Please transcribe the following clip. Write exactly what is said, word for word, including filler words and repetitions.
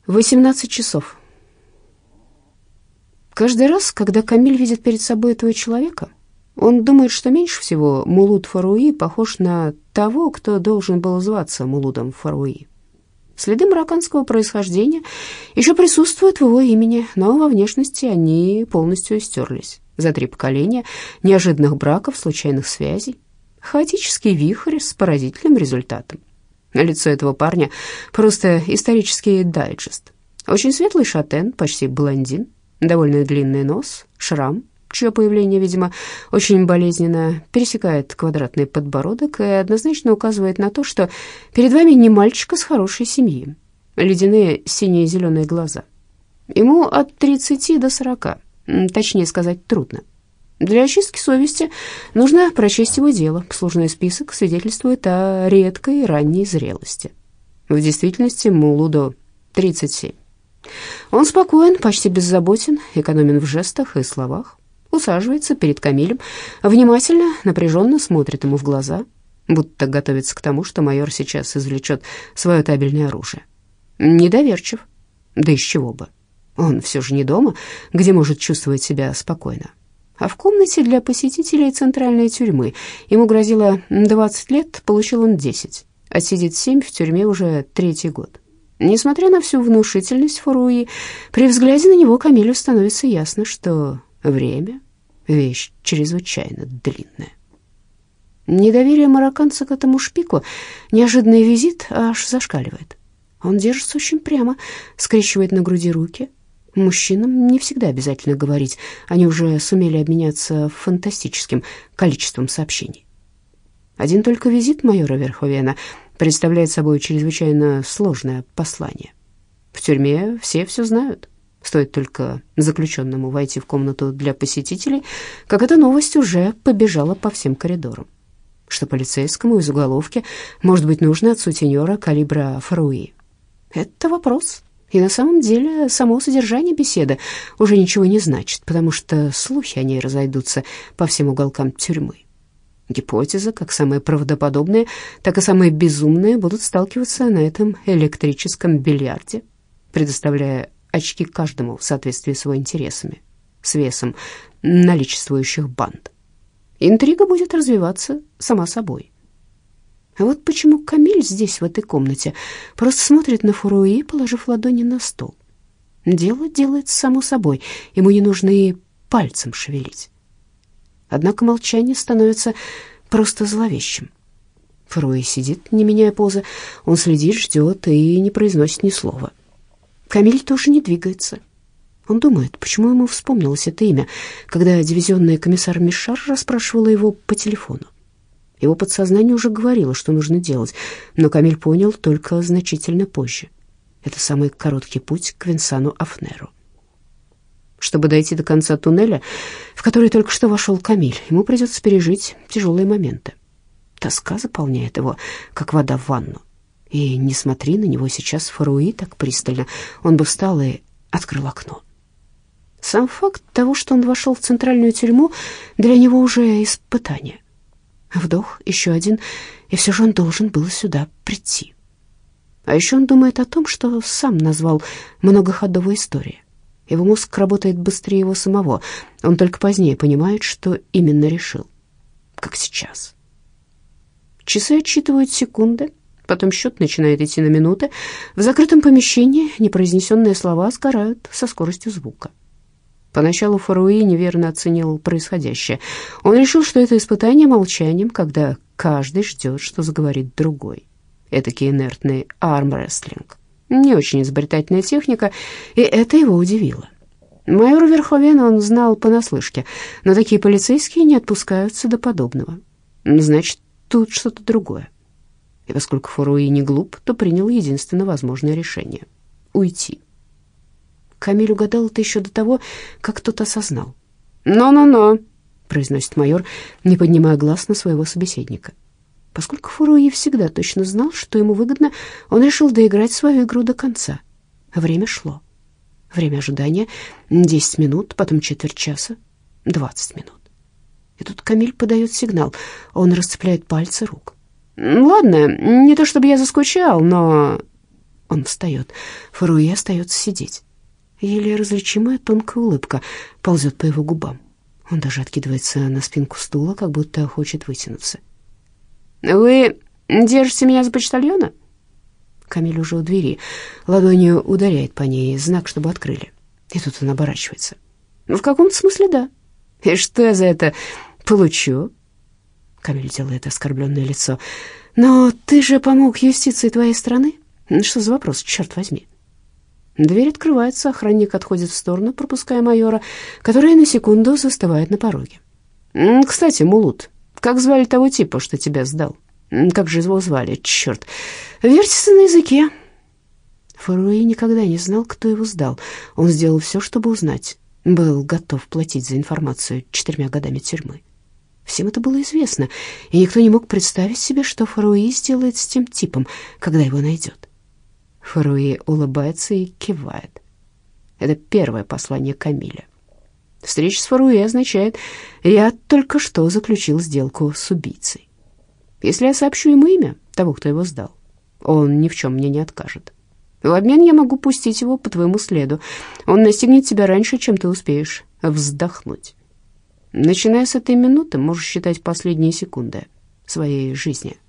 восемнадцать часов. Каждый раз, когда Камиль видит перед собой этого человека, он думает, что меньше всего Мулуд Фаруи похож на того, кто должен был зваться Мулудом Фаруи. Следы марокканского происхождения еще присутствуют в его имени, но во внешности они полностью стерлись. За три поколения неожиданных браков, случайных связей, хаотический вихрь с поразительным результатом. Лицо этого парня просто исторический дайджест. Очень светлый шатен, почти блондин, довольно длинный нос, шрам, чье появление, видимо, очень болезненно, пересекает квадратный подбородок и однозначно указывает на то, что перед вами не мальчик из хорошей семьи. Ледяные синие зеленые глаза. Ему от тридцати до сорока, точнее сказать трудно. Для очистки совести нужно прочесть его дело. Послужной список свидетельствует о редкой ранней зрелости. В действительности Мулуду тридцать семь. Он спокоен, почти беззаботен, экономен в жестах и словах. Усаживается перед Камилем, внимательно, напряженно смотрит ему в глаза, будто готовится к тому, что майор сейчас извлечет свое табельное оружие. Недоверчив. Да из чего бы? Он все же не дома, где может чувствовать себя спокойно, а в комнате для посетителей центральной тюрьмы. Ему грозило двадцать лет, получил он десять. Отсидит семь в тюрьме уже третий год. Несмотря на всю внушительность Фаруи, при взгляде на него Камилю становится ясно, что время — вещь чрезвычайно длинная. Недоверие марокканца к этому шпику, неожиданный визит аж зашкаливает. Он держится очень прямо, скрещивает на груди руки. Мужчинам не всегда обязательно говорить, они уже сумели обменяться фантастическим количеством сообщений. Один только визит майора Верховена представляет собой чрезвычайно сложное послание. В тюрьме все все знают. Стоит только заключенному войти в комнату для посетителей, как эта новость уже побежала по всем коридорам. Что полицейскому из уголовки может быть нужно от сутенера калибра Фаруи? Это вопрос. И на самом деле само содержание беседы уже ничего не значит, потому что слухи о ней разойдутся по всем уголкам тюрьмы. Гипотезы, как самые правдоподобные, так и самые безумные, будут сталкиваться на этом электрическом бильярде, предоставляя очки каждому в соответствии с его интересами, с весом наличествующих банд. Интрига будет развиваться сама собой. А вот почему Камиль здесь, в этой комнате, просто смотрит на Фаруи, положив ладони на стол. Дело делается само собой, ему не нужно и пальцем шевелить. Однако молчание становится просто зловещим. Фаруи сидит, не меняя позы, он следит, ждет и не произносит ни слова. Камиль тоже не двигается. Он думает, почему ему вспомнилось это имя, когда дивизионный комиссар Мишар расспрашивала его по телефону. Его подсознание уже говорило, что нужно делать, но Камиль понял только значительно позже. Это самый короткий путь к Винсану Афнеру. Чтобы дойти до конца туннеля, в который только что вошел Камиль, ему придется пережить тяжелые моменты. Тоска заполняет его, как вода в ванну. И не смотри на него сейчас Фаруи так пристально, он бы встал и открыл окно. Сам факт того, что он вошел в центральную тюрьму, для него уже испытание. Вдох, еще один, и все же он должен был сюда прийти. А еще он думает о том, что сам назвал многоходовой историей. Его мозг работает быстрее его самого. Он только позднее понимает, что именно решил. Как сейчас. Часы отсчитывают секунды, потом счет начинает идти на минуты. В закрытом помещении непроизнесенные слова сгорают со скоростью звука. Поначалу Фаруи неверно оценил происходящее. Он решил, что это испытание молчанием, когда каждый ждет, что заговорит другой. Этакий инертный армрестлинг. Не очень изобретательная техника, и это его удивило. Майор Верховена он знал понаслышке, но такие полицейские не отпускаются до подобного. Значит, тут что-то другое. И поскольку Фаруи не глуп, то принял единственно возможное решение — уйти. Камиль угадал это еще до того, как тот осознал. «Но-но-но», — произносит майор, не поднимая глаз на своего собеседника. Поскольку Фаруи всегда точно знал, что ему выгодно, он решил доиграть свою игру до конца. Время шло. Время ожидания — десять минут, потом четверть часа, двадцать минут. И тут Камиль подает сигнал. Он расцепляет пальцы рук. «Ладно, не то чтобы я заскучал, но...» Он встает. Фаруи остается сидеть. Еле различимая тонкая улыбка ползет по его губам. Он даже откидывается на спинку стула, как будто хочет вытянуться. «Вы держите меня за почтальона?» Камиль уже у двери. Ладонью ударяет по ней, знак, чтобы открыли. И тут он оборачивается. «В каком-то смысле, да. И что я за это получу?» Камиль делает оскорбленное лицо. «Но ты же помог юстиции твоей страны. Что за вопрос, черт возьми?» Дверь открывается, охранник отходит в сторону, пропуская майора, который на секунду застывает на пороге. «Кстати, Мулут, как звали того типа, что тебя сдал? Как же его звали? Черт, вертится на языке». Фаруи никогда не знал, кто его сдал. Он сделал все, чтобы узнать. Был готов платить за информацию четырьмя годами тюрьмы. Всем это было известно, и никто не мог представить себе, что Фаруи сделает с тем типом, когда его найдет. Фаруи улыбается и кивает. Это первое послание Камиля. Встреча с Фаруи означает: я только что заключил сделку с убийцей. Если я сообщу ему имя того, кто его сдал, он ни в чем мне не откажет. В обмен я могу пустить его по твоему следу. Он настигнет тебя раньше, чем ты успеешь вздохнуть. Начиная с этой минуты можешь считать последние секунды своей жизни.